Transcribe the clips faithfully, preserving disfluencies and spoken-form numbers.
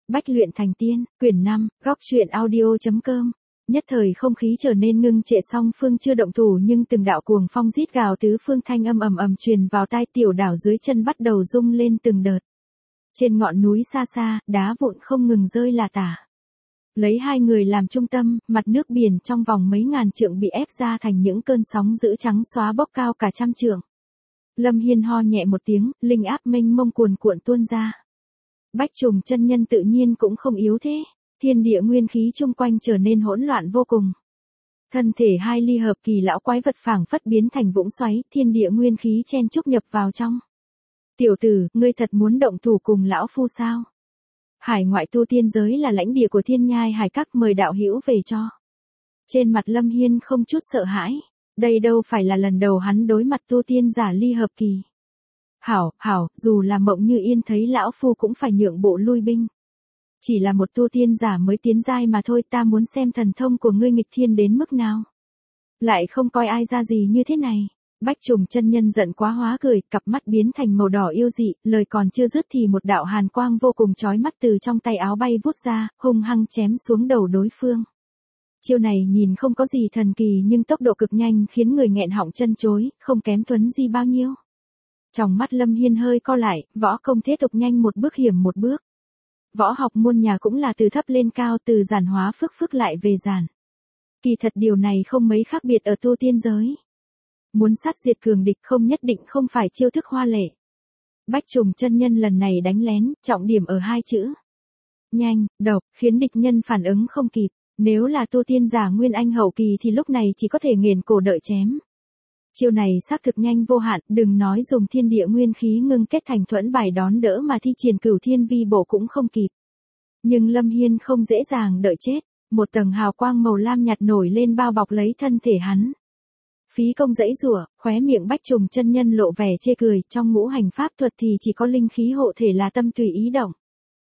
Bách luyện thành tiên, quyển năm, góc truyện audio.com. Nhất thời không khí trở nên ngưng trệ, song phương chưa động thủ nhưng từng đạo cuồng phong rít gào tứ phương, thanh âm ầm ầm truyền vào tai, tiểu đảo dưới chân bắt đầu rung lên từng đợt. Trên ngọn núi xa xa, đá vụn không ngừng rơi là tả. Lấy hai người làm trung tâm, mặt nước biển trong vòng mấy ngàn trượng bị ép ra thành những cơn sóng dữ trắng xóa bốc cao cả trăm trượng. Lâm Hiên ho nhẹ một tiếng, linh áp mênh mông cuồn cuộn tuôn ra. Bách Trùng chân nhân tự nhiên cũng không yếu thế, thiên địa nguyên khí chung quanh trở nên hỗn loạn vô cùng. Thân thể hai ly hợp kỳ lão quái vật phảng phất biến thành vũng xoáy, thiên địa nguyên khí chen chúc nhập vào trong. Tiểu tử, ngươi thật muốn động thủ cùng lão phu sao? Hải ngoại tu tiên giới là lãnh địa của Thiên Nhai Hải Các, mời đạo hữu về cho. Trên mặt Lâm Hiên không chút sợ hãi, đây đâu phải là lần đầu hắn đối mặt tu tiên giả ly hợp kỳ. Hảo, hảo, dù là Mộng Như Yên thấy lão phu cũng phải nhượng bộ lui binh. Chỉ là một tu tiên giả mới tiến giai mà thôi, ta muốn xem thần thông của ngươi nghịch thiên đến mức nào. Lại không coi ai ra gì như thế này. Bách Trùng chân nhân giận quá hóa cười, cặp mắt biến thành màu đỏ yêu dị, lời còn chưa dứt thì một đạo hàn quang vô cùng chói mắt từ trong tay áo bay vút ra, hung hăng chém xuống đầu đối phương. Chiêu này nhìn không có gì thần kỳ nhưng tốc độ cực nhanh khiến người nghẹn họng chân chối, không kém Tuấn Di bao nhiêu. Trong mắt Lâm Hiên hơi co lại, võ công thế tục nhanh một bước hiểm một bước. Võ học muôn nhà cũng là từ thấp lên cao, từ giản hóa phức phức lại về giản. Kỳ thật điều này không mấy khác biệt ở tu tiên giới. Muốn sát diệt cường địch không nhất định không phải chiêu thức hoa lệ. Bách Trùng chân nhân lần này đánh lén, trọng điểm ở hai chữ. Nhanh, độc, khiến địch nhân phản ứng không kịp. Nếu là tu tiên giả nguyên anh hậu kỳ thì lúc này chỉ có thể nghiền cổ đợi chém. Chiêu này xác thực nhanh vô hạn, đừng nói dùng thiên địa nguyên khí ngưng kết thành thuẫn bài đón đỡ mà thi triển cửu thiên vi bộ cũng không kịp. Nhưng Lâm Hiên không dễ dàng đợi chết, một tầng hào quang màu lam nhạt nổi lên bao bọc lấy thân thể hắn. Phí công dãy rủa, khóe miệng Bách Trùng chân nhân lộ vẻ chê cười, trong ngũ hành pháp thuật thì chỉ có linh khí hộ thể là tâm tùy ý động.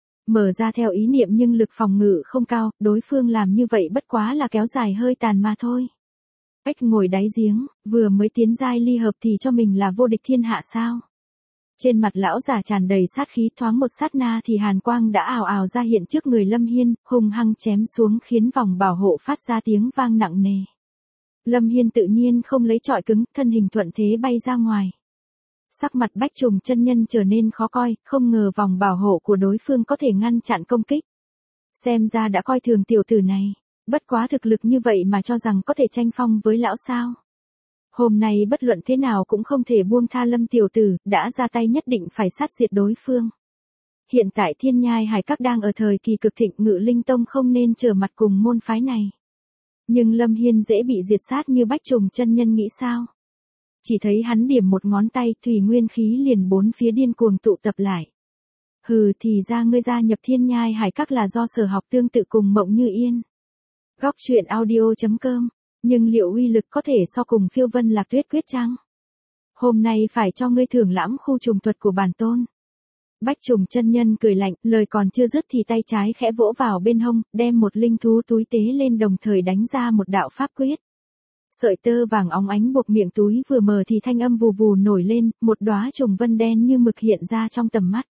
Mở ra theo ý niệm nhưng lực phòng ngự không cao, đối phương làm như vậy bất quá là kéo dài hơi tàn mà thôi. Cách ngồi đáy giếng, vừa mới tiến giai ly hợp thì cho mình là vô địch thiên hạ sao? Trên mặt lão giả tràn đầy sát khí, thoáng một sát na thì hàn quang đã ào ào ra hiện trước người Lâm Hiên, hung hăng chém xuống khiến vòng bảo hộ phát ra tiếng vang nặng nề. Lâm Hiên tự nhiên không lấy trọi cứng, thân hình thuận thế bay ra ngoài. Sắc mặt Bách Trùng chân nhân trở nên khó coi, không ngờ vòng bảo hộ của đối phương có thể ngăn chặn công kích. Xem ra đã coi thường tiểu tử này, bất quá thực lực như vậy mà cho rằng có thể tranh phong với lão sao. Hôm nay bất luận thế nào cũng không thể buông tha Lâm tiểu tử, đã ra tay nhất định phải sát diệt đối phương. Hiện tại Thiên Nhai Hải Các đang ở thời kỳ cực thịnh, Ngự Linh Tông không nên trở mặt cùng môn phái này. Nhưng Lâm Hiên dễ bị diệt sát như Bách Trùng chân nhân nghĩ sao? Chỉ thấy hắn điểm một ngón tay, thủy nguyên khí liền bốn phía điên cuồng tụ tập lại. Hừ, thì ra ngươi gia nhập Thiên Nhai Hải Các là do sở học tương tự cùng Mộng Như Yên. Góc truyện audio.com. Nhưng liệu uy lực có thể so cùng Phiêu Vân Lạc Tuyết quyết chăng? Hôm nay phải cho ngươi thưởng lãm khu trùng thuật của bản tôn. Bách Trùng chân nhân cười lạnh, lời còn chưa dứt thì tay trái khẽ vỗ vào bên hông, đem một linh thú túi tế lên, đồng thời đánh ra một đạo pháp quyết. Sợi tơ vàng óng ánh buộc miệng túi vừa mở thì thanh âm vù vù nổi lên, một đóa trùng vân đen như mực hiện ra trong tầm mắt.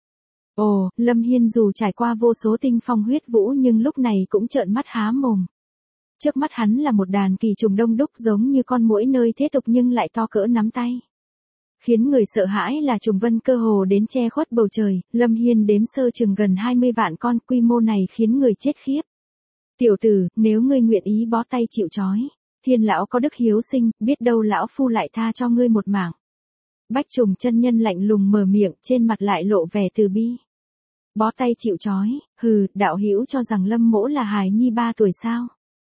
Ồ, Lâm Hiên dù trải qua vô số tinh phong huyết vũ nhưng lúc này cũng trợn mắt há mồm. Trước mắt hắn là một đàn kỳ trùng đông đúc giống như con muỗi nơi thế tục nhưng lại to cỡ nắm tay. Khiến người sợ hãi là trùng vân cơ hồ đến che khuất bầu trời, Lâm Hiên đếm sơ chừng gần hai mươi vạn con, quy mô này khiến người chết khiếp. Tiểu tử, nếu ngươi nguyện ý bó tay chịu trói, Thiên lão có đức hiếu sinh, biết đâu lão phu lại tha cho ngươi một mạng. Bách Trùng chân nhân lạnh lùng mở miệng, trên mặt lại lộ vẻ từ bi. Bó tay chịu trói, hừ, đạo hữu cho rằng Lâm mỗ là hài nhi ba tuổi sao?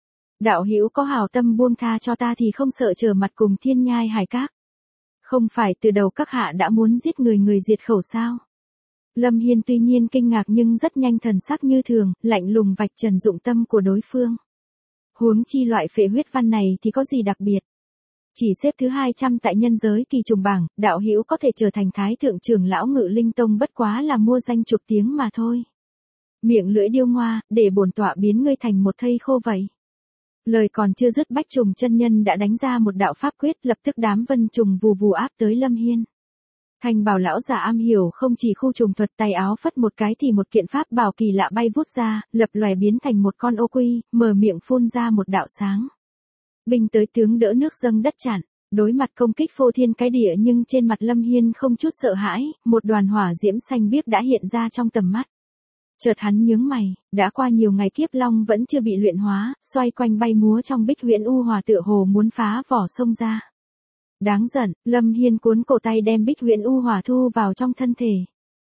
Đạo hữu có hảo tâm buông tha cho ta thì không sợ trở mặt cùng Thiên Nhai Hải Các. Không phải từ đầu các hạ đã muốn giết người người diệt khẩu sao? Lâm Hiên tuy nhiên kinh ngạc nhưng rất nhanh thần sắc như thường, lạnh lùng vạch trần dụng tâm của đối phương. Huống chi loại phệ huyết văn này thì có gì đặc biệt? Chỉ xếp thứ hai trăm tại nhân giới kỳ trùng bảng, đạo hữu có thể trở thành thái thượng trưởng lão Ngự Linh Tông bất quá là mua danh chục tiếng mà thôi. Miệng lưỡi điêu ngoa, để bổn tọa biến ngươi thành một thây khô vậy. Lời còn chưa dứt, Bách Trùng chân nhân đã đánh ra một đạo pháp quyết, lập tức đám vân trùng vù vù áp tới Lâm Hiên. Thanh bào lão giả am hiểu không chỉ khu trùng thuật, tay áo phất một cái thì một kiện pháp bảo kỳ lạ bay vút ra, lập lòe biến thành một con ô quy, mở miệng phun ra một đạo sáng. Binh tới tướng đỡ nước dâng đất chặn, đối mặt công kích phô thiên cái địa nhưng trên mặt Lâm Hiên không chút sợ hãi, một đoàn hỏa diễm xanh biếc đã hiện ra trong tầm mắt. Chợt hắn nhướng mày, đã qua nhiều ngày kiếp long vẫn chưa bị luyện hóa, xoay quanh bay múa trong bích huyễn u hỏa tựa hồ muốn phá vỏ sông ra. Đáng giận, Lâm Hiên cuốn cổ tay đem bích huyễn u hỏa thu vào trong thân thể.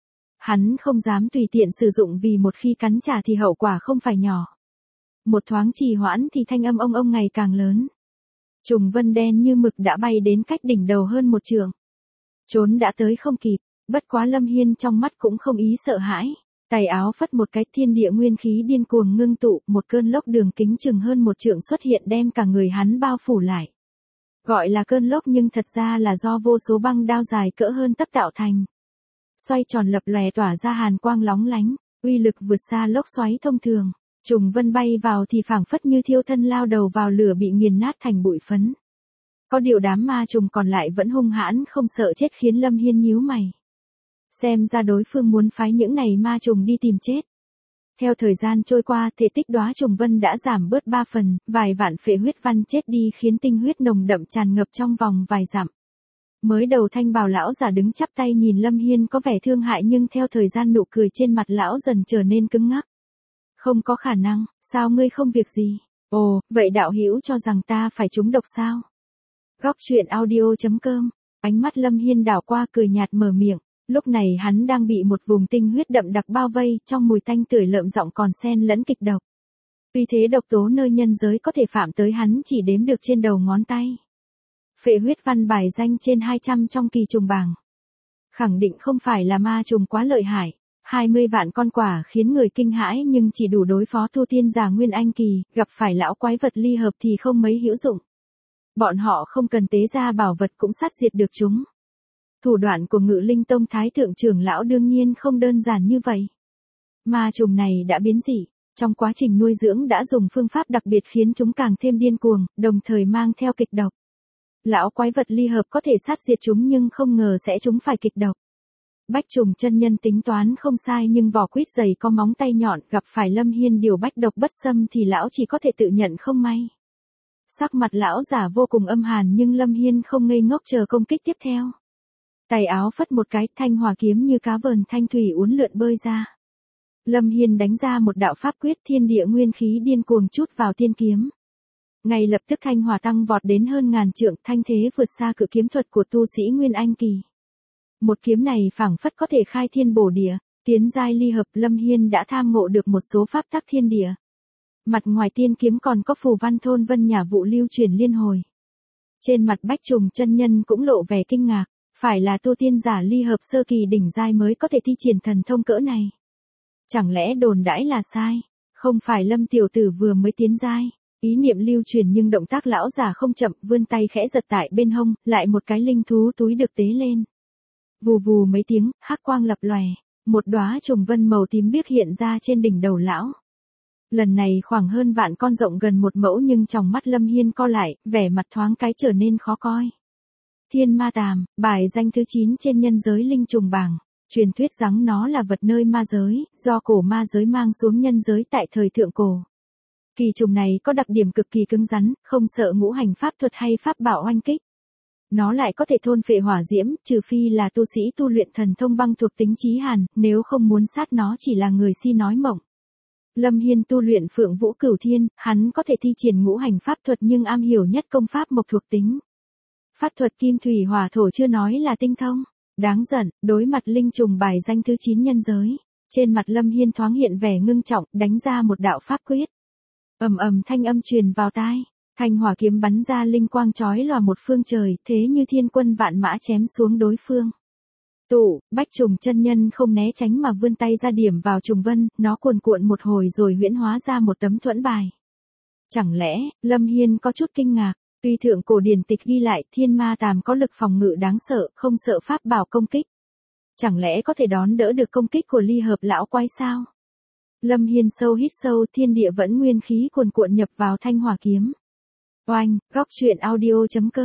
Hắn không dám tùy tiện sử dụng vì một khi cắn trả thì hậu quả không phải nhỏ. Một thoáng trì hoãn thì thanh âm ông ông ngày càng lớn. Trùng vân đen như mực đã bay đến cách đỉnh đầu hơn một trượng. Trốn đã tới không kịp, bất quá Lâm Hiên trong mắt cũng không ý sợ hãi. Tay áo phất một cái, thiên địa nguyên khí điên cuồng ngưng tụ, một cơn lốc đường kính chừng hơn một trượng xuất hiện đem cả người hắn bao phủ lại. Gọi là cơn lốc nhưng thật ra là do vô số băng đao dài cỡ hơn tấc tạo thành. Xoay tròn lập lòe tỏa ra hàn quang lóng lánh, uy lực vượt xa lốc xoáy thông thường. Trùng vân bay vào thì phảng phất như thiêu thân lao đầu vào lửa bị nghiền nát thành bụi phấn. Có điều đám ma trùng còn lại vẫn hung hãn không sợ chết khiến Lâm Hiên nhíu mày. Xem ra đối phương muốn phái những này ma trùng đi tìm chết. Theo thời gian trôi qua, thể tích đóa trùng vân đã giảm bớt ba phần, vài vạn phệ huyết văn chết đi khiến tinh huyết nồng đậm tràn ngập trong vòng vài dặm. Mới đầu thanh bào lão giả đứng chắp tay nhìn Lâm Hiên có vẻ thương hại nhưng theo thời gian nụ cười trên mặt lão dần trở nên cứng ngắc. Không có khả năng, sao ngươi không việc gì? Ồ, vậy đạo hữu cho rằng ta phải trúng độc sao? Góc truyện audio chấm com, ánh mắt Lâm Hiên đảo qua cười nhạt mở miệng. Lúc này hắn đang bị một vùng tinh huyết đậm đặc bao vây, trong mùi tanh tưởi lợm giọng còn xen lẫn kịch độc. Vì thế độc tố nơi nhân giới có thể phạm tới hắn chỉ đếm được trên đầu ngón tay. Phệ huyết văn bài danh trên hai trăm trong kỳ trùng bảng. Khẳng định không phải là ma trùng quá lợi hại. hai mươi vạn con quả khiến người kinh hãi nhưng chỉ đủ đối phó tu tiên giả Nguyên Anh kỳ, gặp phải lão quái vật ly hợp thì không mấy hữu dụng. Bọn họ không cần tế ra bảo vật cũng sát diệt được chúng. Thủ đoạn của Ngự Linh Tông Thái thượng trưởng lão đương nhiên không đơn giản như vậy. Ma trùng này đã biến dị, trong quá trình nuôi dưỡng đã dùng phương pháp đặc biệt khiến chúng càng thêm điên cuồng, đồng thời mang theo kịch độc. Lão quái vật ly hợp có thể sát diệt chúng nhưng không ngờ sẽ chúng phải kịch độc. Bách trùng chân nhân tính toán không sai nhưng vỏ quýt dày có móng tay nhọn, gặp phải Lâm Hiên điều bách độc bất xâm thì lão chỉ có thể tự nhận không may. Sắc mặt lão giả vô cùng âm hàn nhưng Lâm Hiên không ngây ngốc chờ công kích tiếp theo. Tay áo phất một cái, thanh hỏa kiếm như cá vờn thanh thủy uốn lượn bơi ra. Lâm Hiên đánh ra một đạo pháp quyết, thiên địa nguyên khí điên cuồng chút vào tiên kiếm. Ngay lập tức thanh hỏa tăng vọt đến hơn ngàn trượng, thanh thế vượt xa cự kiếm thuật của tu sĩ Nguyên Anh kỳ. Một kiếm này phảng phất có thể khai thiên bổ địa, tiến giai ly hợp. Lâm Hiên đã tham ngộ được một số pháp tắc thiên địa. Mặt ngoài tiên kiếm còn có phù văn thôn vân nhà vụ lưu truyền liên hồi. Trên mặt bách trùng chân nhân cũng lộ vẻ kinh ngạc. Phải là tu tiên giả ly hợp sơ kỳ đỉnh giai mới có thể thi triển thần thông cỡ này. Chẳng lẽ đồn đãi là sai? Không phải Lâm tiểu tử vừa mới tiến giai. Ý niệm lưu truyền nhưng động tác lão già không chậm, vươn tay khẽ giật tại bên hông, lại một cái linh thú túi được tế lên. Vù vù mấy tiếng, hắc quang lập lòe, một đóa trùng vân màu tím biếc hiện ra trên đỉnh đầu lão. Lần này khoảng hơn vạn con, rộng gần một mẫu nhưng trong mắt Lâm Hiên co lại, vẻ mặt thoáng cái trở nên khó coi. Thiên ma tàm, bài danh thứ chín trên nhân giới linh trùng bảng, truyền thuyết rằng nó là vật nơi ma giới, do cổ ma giới mang xuống nhân giới tại thời thượng cổ. Kỳ trùng này có đặc điểm cực kỳ cứng rắn, không sợ ngũ hành pháp thuật hay pháp bảo oanh kích. Nó lại có thể thôn phệ hỏa diễm, trừ phi là tu sĩ tu luyện thần thông băng thuộc tính chí hàn, nếu không muốn sát nó chỉ là người si nói mộng. Lâm Hiên tu luyện Phượng Vũ Cửu Thiên, hắn có thể thi triển ngũ hành pháp thuật nhưng am hiểu nhất công pháp mộc thuộc tính. Pháp thuật kim thủy hỏa thổ chưa nói là tinh thông. Đáng giận, đối mặt linh trùng bài danh thứ chín nhân giới. Trên mặt Lâm Hiên thoáng hiện vẻ ngưng trọng, đánh ra một đạo pháp quyết. Ầm ầm thanh âm truyền vào tai. Thanh hỏa kiếm bắn ra linh quang chói lòa một phương trời, thế như thiên quân vạn mã chém xuống đối phương. Tụ, bách trùng chân nhân không né tránh mà vươn tay ra điểm vào trùng vân, nó cuồn cuộn một hồi rồi huyễn hóa ra một tấm thuẫn bài. Chẳng lẽ, Lâm Hiên có chút kinh ngạc. Tuy thượng cổ điển tịch ghi lại thiên ma tàm có lực phòng ngự đáng sợ, không sợ pháp bảo công kích. Chẳng lẽ có thể đón đỡ được công kích của ly hợp lão quái sao? Lâm Hiên sâu hít sâu, thiên địa vẫn nguyên khí cuồn cuộn nhập vào thanh hỏa kiếm. Oanh, góc truyện audio chấm com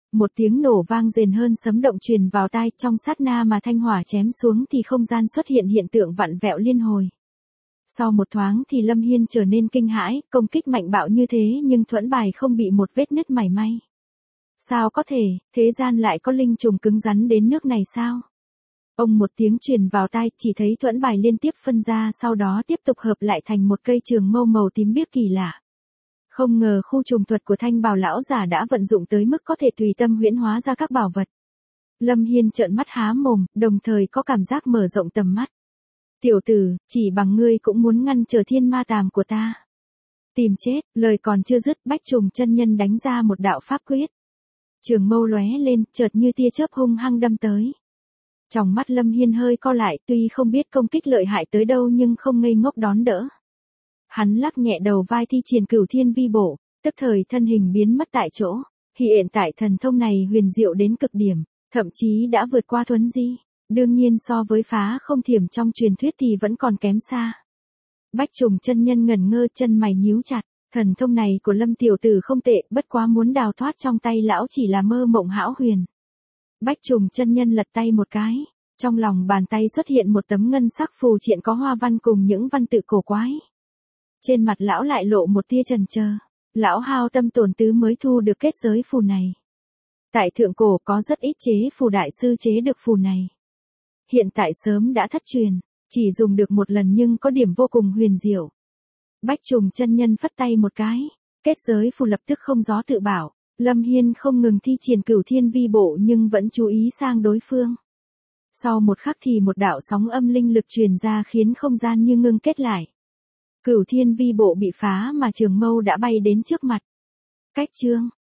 Một tiếng nổ vang rền hơn sấm động truyền vào tai, trong sát na mà thanh hỏa chém xuống thì không gian xuất hiện hiện tượng vặn vẹo liên hồi. Sau một thoáng thì Lâm Hiên trở nên kinh hãi, công kích mạnh bạo như thế nhưng thuẫn bài không bị một vết nứt mảy may. Sao có thể, thế gian lại có linh trùng cứng rắn đến nước này sao? Ông một tiếng truyền vào tai, chỉ thấy thuẫn bài liên tiếp phân ra, sau đó tiếp tục hợp lại thành một cây trường mâu màu tím biếc kỳ lạ. Không ngờ khu trùng thuật của Thanh Bào lão giả đã vận dụng tới mức có thể tùy tâm huyễn hóa ra các bảo vật. Lâm Hiên trợn mắt há mồm, đồng thời có cảm giác mở rộng tầm mắt. Tiểu tử, chỉ bằng ngươi cũng muốn ngăn trở thiên ma tàm của ta. Tìm chết, lời còn chưa dứt, Bách Trùng chân nhân đánh ra một đạo pháp quyết. Trường mâu lóe lên, chợt như tia chớp hung hăng đâm tới. Trong mắt Lâm Hiên hơi co lại, tuy không biết công kích lợi hại tới đâu nhưng không ngây ngốc đón đỡ. Hắn lắc nhẹ đầu vai thi triển Cửu Thiên Vi Bộ, tức thời thân hình biến mất tại chỗ. Hiện tại thần thông này huyền diệu đến cực điểm, thậm chí đã vượt qua thuấn di. Đương nhiên so với phá không thiểm trong truyền thuyết thì vẫn còn kém xa. Bách Trùng chân nhân ngẩn ngơ, chân mày nhíu chặt. Thần thông này của Lâm tiểu tử không tệ, bất quá muốn đào thoát trong tay lão chỉ là mơ mộng hão huyền. Bách Trùng chân nhân lật tay một cái, trong lòng bàn tay xuất hiện một tấm ngân sắc phù triện có hoa văn cùng những văn tự cổ quái. Trên mặt lão lại lộ một tia chần chờ, lão hao tâm tổn tứ mới thu được kết giới phù này. Tại thượng cổ có rất ít chế phù đại sư chế được phù này. Hiện tại sớm đã thất truyền, chỉ dùng được một lần nhưng có điểm vô cùng huyền diệu. Bách Trùng chân nhân phất tay một cái, kết giới phù lập tức không gió tự bảo. Lâm Hiên không ngừng thi triển Cửu Thiên Vi Bộ nhưng vẫn chú ý sang đối phương. Sau một khắc thì một đạo sóng âm linh lực truyền ra khiến không gian như ngưng kết lại. Cửu Thiên Vi Bộ bị phá mà trường mâu đã bay đến trước mặt. Cách chương